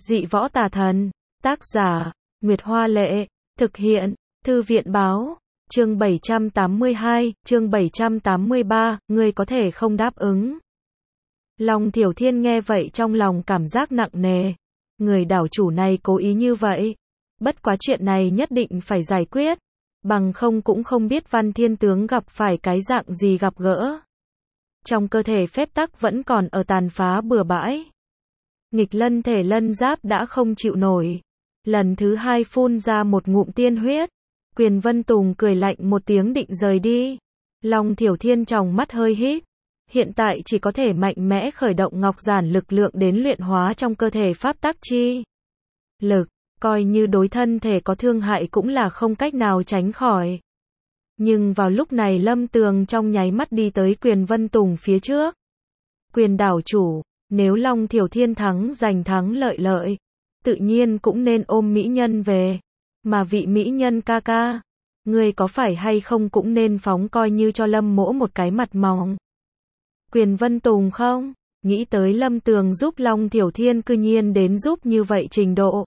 Dị võ tà thần. Tác giả, Nguyệt Hoa Lệ. Thực hiện, Thư viện Báo. Chương 782, chương 783, ngươi có thể không đáp ứng. Long Thiểu Thiên nghe vậy trong lòng cảm giác nặng nề. Người đảo chủ này cố ý như vậy. Bất quá chuyện này nhất định phải giải quyết. Bằng không cũng không biết Văn Thiên Tướng gặp phải cái dạng gì gặp gỡ. Trong cơ thể phép tắc vẫn còn ở tàn phá bừa bãi. Nghịch lân thể lân giáp đã không chịu nổi. Lần thứ hai phun ra một ngụm tiên huyết. Quyền Vân Tùng cười lạnh một tiếng định rời đi. Long Thiểu Thiên tròng mắt hơi híp. Hiện tại chỉ có thể mạnh mẽ khởi động ngọc giản lực lượng đến luyện hóa trong cơ thể pháp tắc chi lực. Coi như đối thân thể có thương hại cũng là không cách nào tránh khỏi. Nhưng vào lúc này Lâm Tường trong nháy mắt đi tới Quyền Vân Tùng phía trước. Quyền đảo chủ, nếu Long Thiểu Thiên giành thắng lợi, tự nhiên cũng nên ôm mỹ nhân về. Mà vị mỹ nhân ca ca, ngươi có phải hay không cũng nên phóng coi như cho Lâm mỗ một cái mặt mỏng. Quyền Vân Tùng không, nghĩ tới Lâm Tường giúp Long Thiểu Thiên cư nhiên đến giúp như vậy trình độ.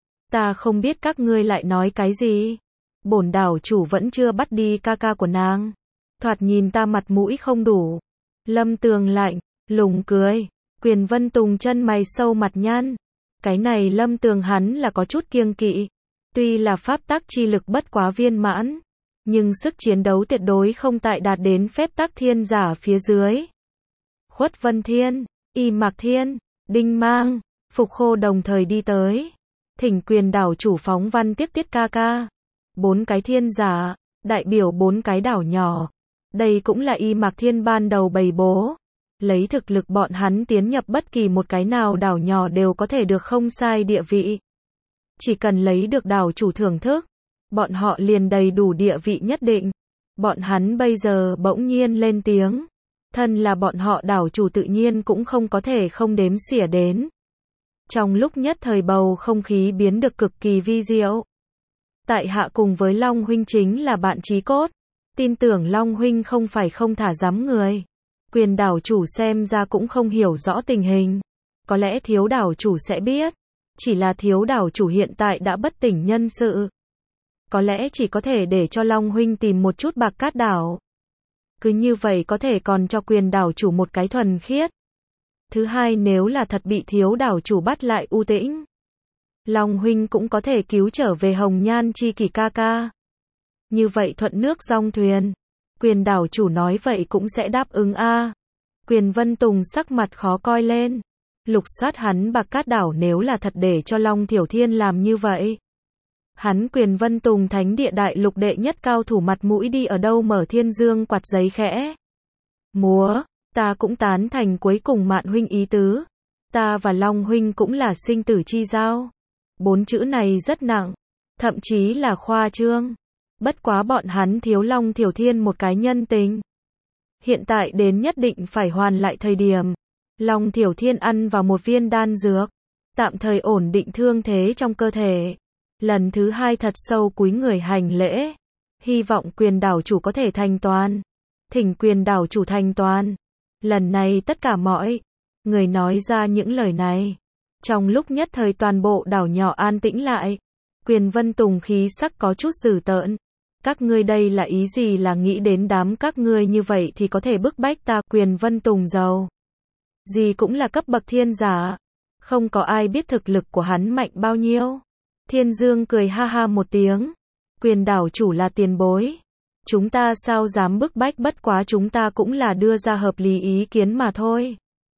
Ta không biết các ngươi lại nói cái gì. Bổn đảo chủ vẫn chưa bắt đi ca ca của nàng. Thoạt nhìn ta mặt mũi không đủ. Lâm Tường lạnh, lùng cười. Quyền Vân Tùng chân mày sâu mặt nhăn. Cái này Lâm Tường hắn là có chút kiêng kỵ. Tuy là pháp tắc chi lực bất quá viên mãn, nhưng sức chiến đấu tuyệt đối không tại đạt đến phép tắc thiên giả phía dưới. Khuất Vân Thiên, Y Mạc Thiên, Đinh Mang, Phục Khô đồng thời đi tới. Thỉnh Quyền đảo chủ phóng văn tiếp tiết ca ca. 4 cái thiên giả, đại biểu 4 cái đảo nhỏ. Đây cũng là Y Mạc Thiên ban đầu bày bố. Lấy thực lực bọn hắn tiến nhập bất kỳ một cái nào đảo nhỏ đều có thể được không sai địa vị. Chỉ cần lấy được đảo chủ thưởng thức, bọn họ liền đầy đủ địa vị nhất định. Bọn hắn bây giờ bỗng nhiên lên tiếng. Thân là bọn họ đảo chủ tự nhiên cũng không có thể không đếm xỉa đến. Trong lúc nhất thời bầu không khí biến được cực kỳ vi diệu. Tại hạ cùng với Long huynh chính là bạn chí cốt. Tin tưởng Long huynh không phải không thả dám người. Quyền đảo chủ xem ra cũng không hiểu rõ tình hình. Có lẽ thiếu đảo chủ sẽ biết. Chỉ là thiếu đảo chủ hiện tại đã bất tỉnh nhân sự. Có lẽ chỉ có thể để cho Long huynh tìm một chút bạc cát đảo. Cứ như vậy có thể còn cho Quyền đảo chủ một cái thuần khiết. Thứ hai, nếu là thật bị thiếu đảo chủ bắt lại U Tĩnh, Long huynh cũng có thể cứu trở về Hồng Nhan chi kỷ ca ca. Như vậy thuận nước dong thuyền. Quyền đảo chủ nói vậy cũng sẽ đáp ứng a. Quyền Vân Tùng sắc mặt khó coi lên. Lục soát hắn bạc cát đảo nếu là thật để cho Long Thiểu Thiên làm như vậy. Hắn Quyền Vân Tùng thánh địa đại lục đệ nhất cao thủ mặt mũi đi ở đâu mở thiên dương quạt giấy khẽ. Múa, ta cũng tán thành cuối cùng Mạn huynh ý tứ. Ta và Long huynh cũng là sinh tử chi giao. 4 chữ này rất nặng, thậm chí là khoa trương. Bất quá bọn hắn thiếu Long Thiểu Thiên một cái nhân tình. Hiện tại đến nhất định phải hoàn lại thời điểm. Long Thiểu Thiên ăn vào một viên đan dược, tạm thời ổn định thương thế trong cơ thể. Lần thứ hai thật sâu cúi người hành lễ. Hy vọng Quyền đảo chủ có thể thành toàn. Thỉnh Quyền đảo chủ thành toàn. Lần này tất cả mọi người nói ra những lời này. Trong lúc nhất thời toàn bộ đảo nhỏ an tĩnh lại. Quyền Vân Tùng khí sắc có chút dữ tợn. Các ngươi đây là ý gì, là nghĩ đến đám các ngươi như vậy thì có thể bức bách ta? Quyền Vân Tùng giàu gì cũng là cấp bậc thiên giả. Không có ai biết thực lực của hắn mạnh bao nhiêu. Thiên Dương cười ha ha một tiếng. Quyền đảo chủ là tiền bối. Chúng ta sao dám bức bách, bất quá chúng ta cũng là đưa ra hợp lý ý kiến mà thôi.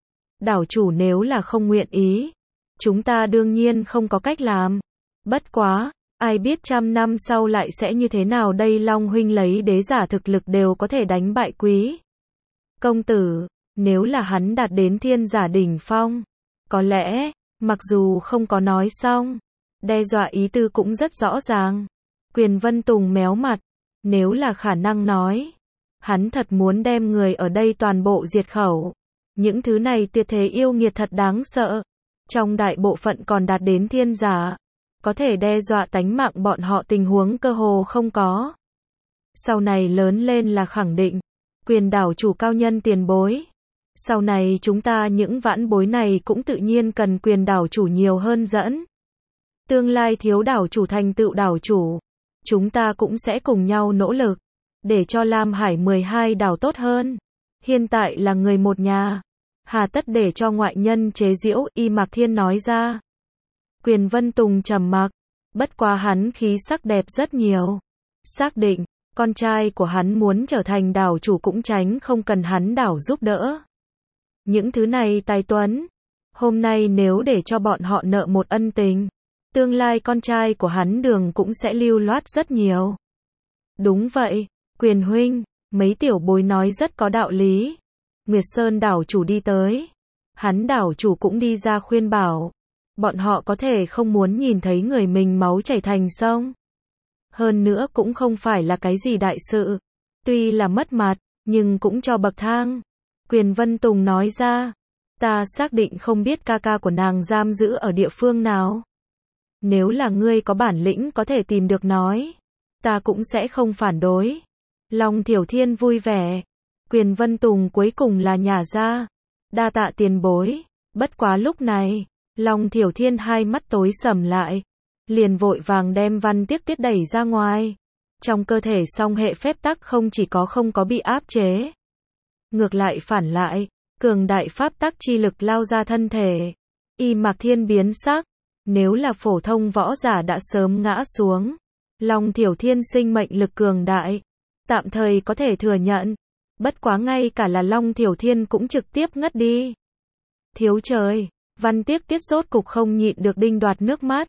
Đảo chủ nếu là không nguyện ý, chúng ta đương nhiên không có cách làm. Bất quá, ai biết 100 năm sau lại sẽ như thế nào đây? Long huynh lấy đế giả thực lực đều có thể đánh bại Quý công tử. Nếu là hắn đạt đến thiên giả đỉnh phong, có lẽ, mặc dù không có nói xong, đe dọa ý tư cũng rất rõ ràng. Quyền Vân Tùng méo mặt. Nếu là khả năng nói, hắn thật muốn đem người ở đây toàn bộ diệt khẩu. Những thứ này tuyệt thế yêu nghiệt thật đáng sợ. Trong đại bộ phận còn đạt đến thiên giả, có thể đe dọa tánh mạng bọn họ tình huống cơ hồ không có. Sau này lớn lên là khẳng định. Quyền đảo chủ cao nhân tiền bối. Sau này chúng ta những vãn bối này cũng tự nhiên cần quyền đảo chủ nhiều hơn dẫn. Tương lai thiếu đảo chủ thành tựu đảo chủ, chúng ta cũng sẽ cùng nhau nỗ lực, để cho Lam Hải 12 đảo tốt hơn. Hiện tại là người một nhà, hà tất để cho ngoại nhân chế giễu, Y Mạc Thiên nói ra. Quyền Vân Tùng trầm mặc, bất quá hắn khí sắc đẹp rất nhiều. Xác định, con trai của hắn muốn trở thành đảo chủ cũng tránh không cần hắn đảo giúp đỡ. Những thứ này tài tuấn, hôm nay nếu để cho bọn họ nợ một ân tình, tương lai con trai của hắn đường cũng sẽ lưu loát rất nhiều. Đúng vậy, Quyền huynh, mấy tiểu bối nói rất có đạo lý. Nguyệt Sơn đảo chủ đi tới, hắn đảo chủ cũng đi ra khuyên bảo, bọn họ có thể không muốn nhìn thấy người mình máu chảy thành sông. Hơn nữa cũng không phải là cái gì đại sự, tuy là mất mặt, nhưng cũng cho bậc thang. Quyền Vân Tùng nói ra, ta xác định không biết ca ca của nàng giam giữ ở địa phương nào. Nếu là ngươi có bản lĩnh có thể tìm được nói, ta cũng sẽ không phản đối. Long Thiểu Thiên vui vẻ. Quyền Vân Tùng cuối cùng là nhả ra. Đa tạ tiền bối. Bất quá lúc này, Long Thiểu Thiên hai mắt tối sầm lại, liền vội vàng đem Văn Tiếc Tuyết đẩy ra ngoài. Trong cơ thể song hệ phép tắc không chỉ có không có bị áp chế, ngược lại phản lại, cường đại pháp tắc chi lực lao ra thân thể. Y Mạc Thiên biến sắc, nếu là phổ thông võ giả đã sớm ngã xuống. Long Thiểu Thiên sinh mệnh lực cường đại, tạm thời có thể thừa nhận. Bất quá ngay cả là Long Thiểu Thiên cũng trực tiếp ngất đi. Thiếu trời, Văn Tiếc Tuyết rốt cục không nhịn được đinh đoạt nước mắt.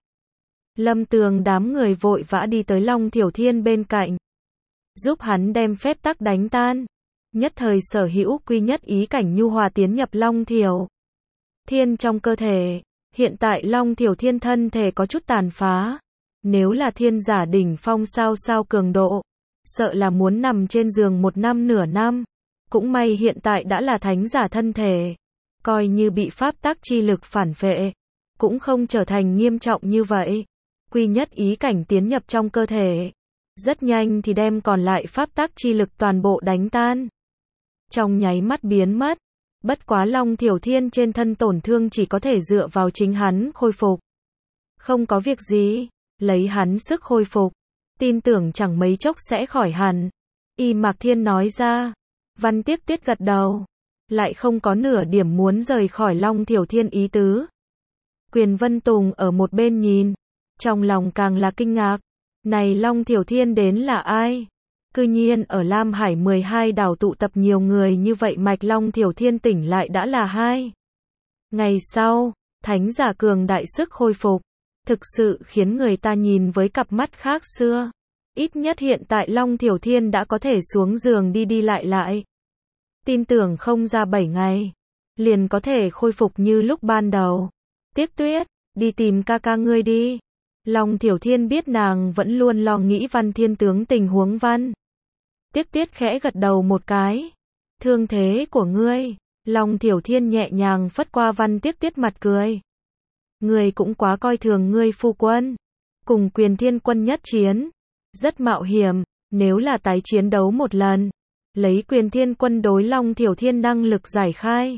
Lâm Tường đám người vội vã đi tới Long Thiểu Thiên bên cạnh, giúp hắn đem phép tắc đánh tan. Nhất thời sở hữu quy nhất ý cảnh nhu hòa tiến nhập Long Thiểu Thiên trong cơ thể. Hiện tại Long Thiểu Thiên thân thể có chút tàn phá. Nếu là thiên giả đỉnh phong sao cường độ, sợ là muốn nằm trên giường một năm nửa năm. Cũng may hiện tại đã là thánh giả thân thể, coi như bị pháp tắc chi lực phản phệ, cũng không trở thành nghiêm trọng như vậy. Quy nhất ý cảnh tiến nhập trong cơ thể, rất nhanh thì đem còn lại pháp tắc chi lực toàn bộ đánh tan. Trong nháy mắt biến mất. Bất quá Long Thiểu Thiên trên thân tổn thương chỉ có thể dựa vào chính hắn khôi phục. Không có việc gì, lấy hắn sức khôi phục, tin tưởng chẳng mấy chốc sẽ khỏi hẳn. Y Mạc Thiên nói ra. Văn Tiếc Tuyết gật đầu, lại không có nửa điểm muốn rời khỏi Long Thiểu Thiên ý tứ. Quyền Vân Tùng ở một bên nhìn, trong lòng càng là kinh ngạc. Này Long Thiểu Thiên đến là ai? Cư nhiên ở Lam Hải 12 đảo tụ tập nhiều người như vậy. Mạch Long Thiểu Thiên tỉnh lại đã là 2 ngày sau, thánh giả cường đại sức khôi phục, thực sự khiến người ta nhìn với cặp mắt khác xưa. Ít nhất hiện tại Long Thiểu Thiên đã có thể xuống giường đi lại. Tin tưởng không ra 7 ngày, liền có thể khôi phục như lúc ban đầu. Tiếc Tuyết, đi tìm ca ca ngươi đi. Long Thiểu Thiên biết nàng vẫn luôn lo nghĩ Văn Thiên tướng tình huống Văn Tiếc Tuyết khẽ gật đầu một cái. Thương thế của ngươi. Long Thiểu Thiên nhẹ nhàng phất qua Văn Tiếc Tuyết mặt cười. Ngươi cũng quá coi thường ngươi phu quân. Cùng Quyền Thiên Quân nhất chiến, rất mạo hiểm, nếu là tái chiến đấu một lần, lấy Quyền Thiên Quân đối Long Thiểu Thiên năng lực giải khai,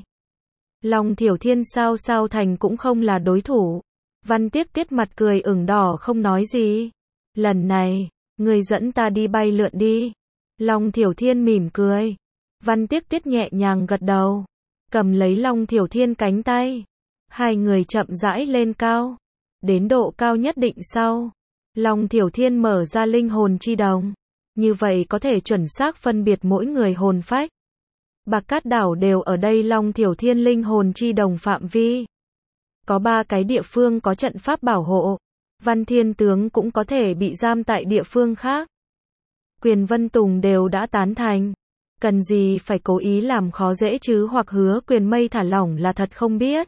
Long Thiểu Thiên sao thành cũng không là đối thủ. Văn Tiếc Tuyết mặt cười ửng đỏ không nói gì. Lần này, ngươi dẫn ta đi bay lượn đi. Long Thiểu Thiên mỉm cười. Văn Tiếc Tuyết nhẹ nhàng gật đầu, cầm lấy Long Thiểu Thiên cánh tay. Hai người chậm rãi lên cao. Đến độ cao nhất định sau, Long Thiểu Thiên mở ra linh hồn chi đồng. Như vậy có thể chuẩn xác phân biệt mỗi người hồn phách. Bạc Cát đảo đều ở đây Long Thiểu Thiên linh hồn chi đồng phạm vi. Có 3 cái địa phương có trận pháp bảo hộ. Văn Thiên tướng cũng có thể bị giam tại địa phương khác. Quyền Vân Tùng đều đã tán thành. Cần gì phải cố ý làm khó dễ chứ, hoặc hứa Quyền Mây thả lỏng là thật không biết.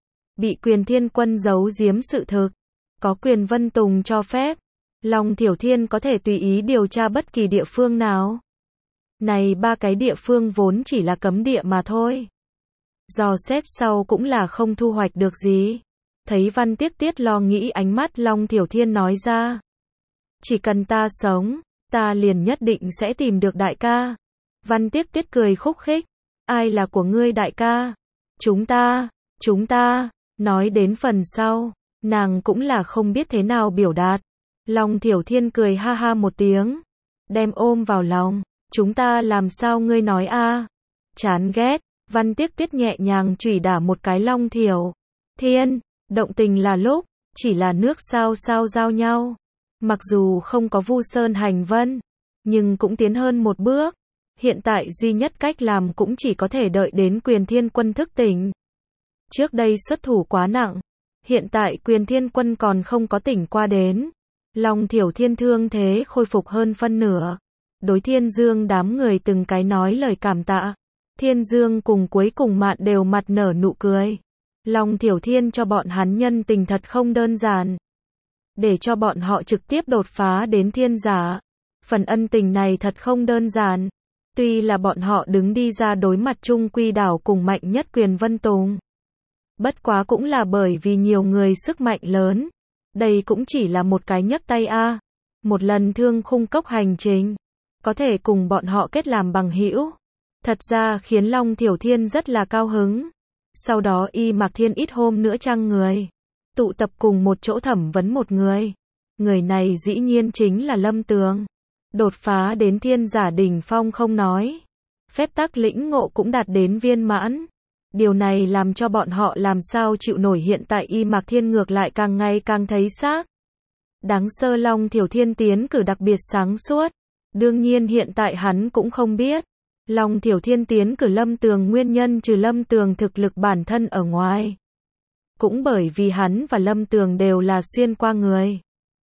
Bị Quyền Thiên Quân giấu giếm sự thực. Có Quyền Vân Tùng cho phép, Long Thiểu Thiên có thể tùy ý điều tra bất kỳ địa phương nào. Này 3 cái địa phương vốn chỉ là cấm địa mà thôi. Dò xét sau cũng là không thu hoạch được gì. Thấy Văn Tiếc Tuyết lo nghĩ ánh mắt, Long Thiểu Thiên nói ra. Chỉ cần ta sống, ta liền nhất định sẽ tìm được đại ca. Văn Tiếc Tuyết cười khúc khích. Ai là của ngươi đại ca? Chúng ta, nói đến phần sau, nàng cũng là không biết thế nào biểu đạt. Long Thiểu Thiên cười ha ha một tiếng, đem ôm vào lòng, chúng ta làm sao ngươi nói a? Chán ghét, Văn Tiếc Tuyết nhẹ nhàng chủy đả một cái Long Thiểu Thiên, động tình là lúc, chỉ là nước sao sao giao nhau. Mặc dù không có Vu Sơn hành vân, nhưng cũng tiến hơn một bước. Hiện tại duy nhất cách làm cũng chỉ có thể đợi đến Quyền Thiên Quân thức tỉnh. Trước đây xuất thủ quá nặng, hiện tại Quyền Thiên Quân còn không có tỉnh qua đến. Long Thiểu Thiên thương thế khôi phục hơn phân nửa. Đối Thiên Dương đám người từng cái nói lời cảm tạ. Thiên Dương cùng cuối cùng Mạn đều mặt nở nụ cười. Long Thiểu Thiên cho bọn hắn nhân tình thật không đơn giản. Để cho bọn họ trực tiếp đột phá đến thiên giả. Phần ân tình này thật không đơn giản. Tuy là bọn họ đứng đi ra đối mặt Trung Quy Đảo cùng mạnh nhất Quyền Vân Tùng. Bất quá cũng là bởi vì nhiều người sức mạnh lớn. Đây cũng chỉ là một cái nhấc tay a. Một lần Thương Khung Cốc hành trình, có thể cùng bọn họ kết làm bằng hữu. Thật ra khiến Long Thiểu Thiên rất là cao hứng. Sau đó Y Mạc Thiên ít hôm nữa trăng người, tụ tập cùng một chỗ thẩm vấn một người. Người này dĩ nhiên chính là Lâm Tường. Đột phá đến thiên giả đỉnh phong không nói, phép tắc lĩnh ngộ cũng đạt đến viên mãn. Điều này làm cho bọn họ làm sao chịu nổi hiện tại Y Mạc Thiên ngược lại càng ngày càng thấy xác. Đáng sơ Long Thiểu Thiên tiến cử đặc biệt sáng suốt. Đương nhiên hiện tại hắn cũng không biết. Long Thiểu Thiên tiến cử Lâm Tường nguyên nhân trừ Lâm Tường thực lực bản thân ở ngoài. Cũng bởi vì hắn và Lâm Tường đều là xuyên qua người.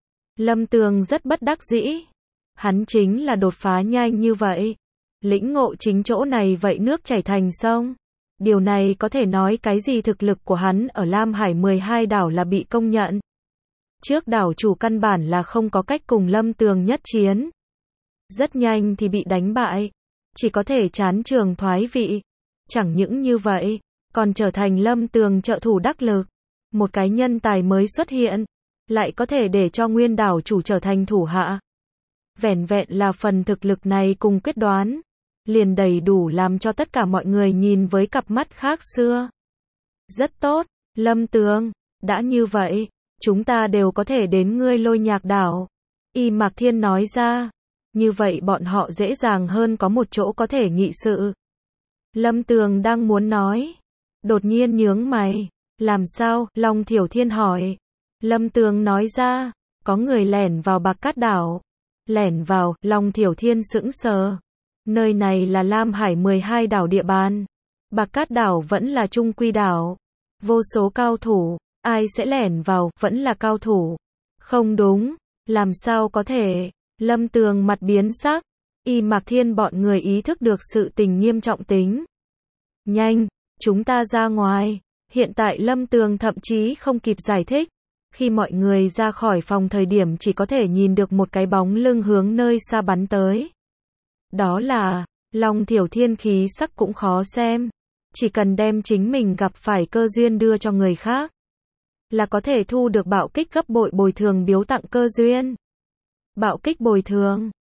Lâm Tường rất bất đắc dĩ. Hắn chính là đột phá nhanh như vậy. Lĩnh ngộ chính chỗ này vậy nước chảy thành sông. Điều này có thể nói cái gì thực lực của hắn ở Lam Hải 12 đảo là bị công nhận. Trước đảo chủ căn bản là không có cách cùng Lâm Tường nhất chiến. Rất nhanh thì bị đánh bại. Chỉ có thể chán trường thoái vị. Chẳng những như vậy, còn trở thành Lâm Tường trợ thủ đắc lực. Một cái nhân tài mới xuất hiện, lại có thể để cho nguyên đảo chủ trở thành thủ hạ. Vẻn vẹn là phần thực lực này cùng quyết đoán, liền đầy đủ làm cho tất cả mọi người nhìn với cặp mắt khác xưa. Rất tốt, Lâm Tường, đã như vậy, chúng ta đều có thể đến ngươi Lôi Nhạc đảo. Y Mạc Thiên nói ra, như vậy bọn họ dễ dàng hơn có một chỗ có thể nghị sự. Lâm Tường đang muốn nói, đột nhiên nhướng mày, làm sao, Long Thiểu Thiên hỏi. Lâm Tường nói ra, có người lẻn vào Bạc Cát đảo. Lẻn vào, Long Thiểu Thiên sững sờ. Nơi này là Lam Hải 12 đảo địa bàn. Bạc Cát đảo vẫn là Trung Quy đảo. Vô số cao thủ, ai sẽ lẻn vào, vẫn là cao thủ. Không đúng, làm sao có thể. Lâm Tường mặt biến sắc. Y Mạc Thiên bọn người ý thức được sự tình nghiêm trọng tính. Nhanh, chúng ta ra ngoài. Hiện tại Lâm Tường thậm chí không kịp giải thích. Khi mọi người ra khỏi phòng thời điểm chỉ có thể nhìn được một cái bóng lưng hướng nơi xa bắn tới. Đó là, Long Thiểu Thiên khí sắc cũng khó xem. Chỉ cần đem chính mình gặp phải cơ duyên đưa cho người khác, là có thể thu được bạo kích gấp bội bồi thường biếu tặng cơ duyên. Bạo kích bồi thường,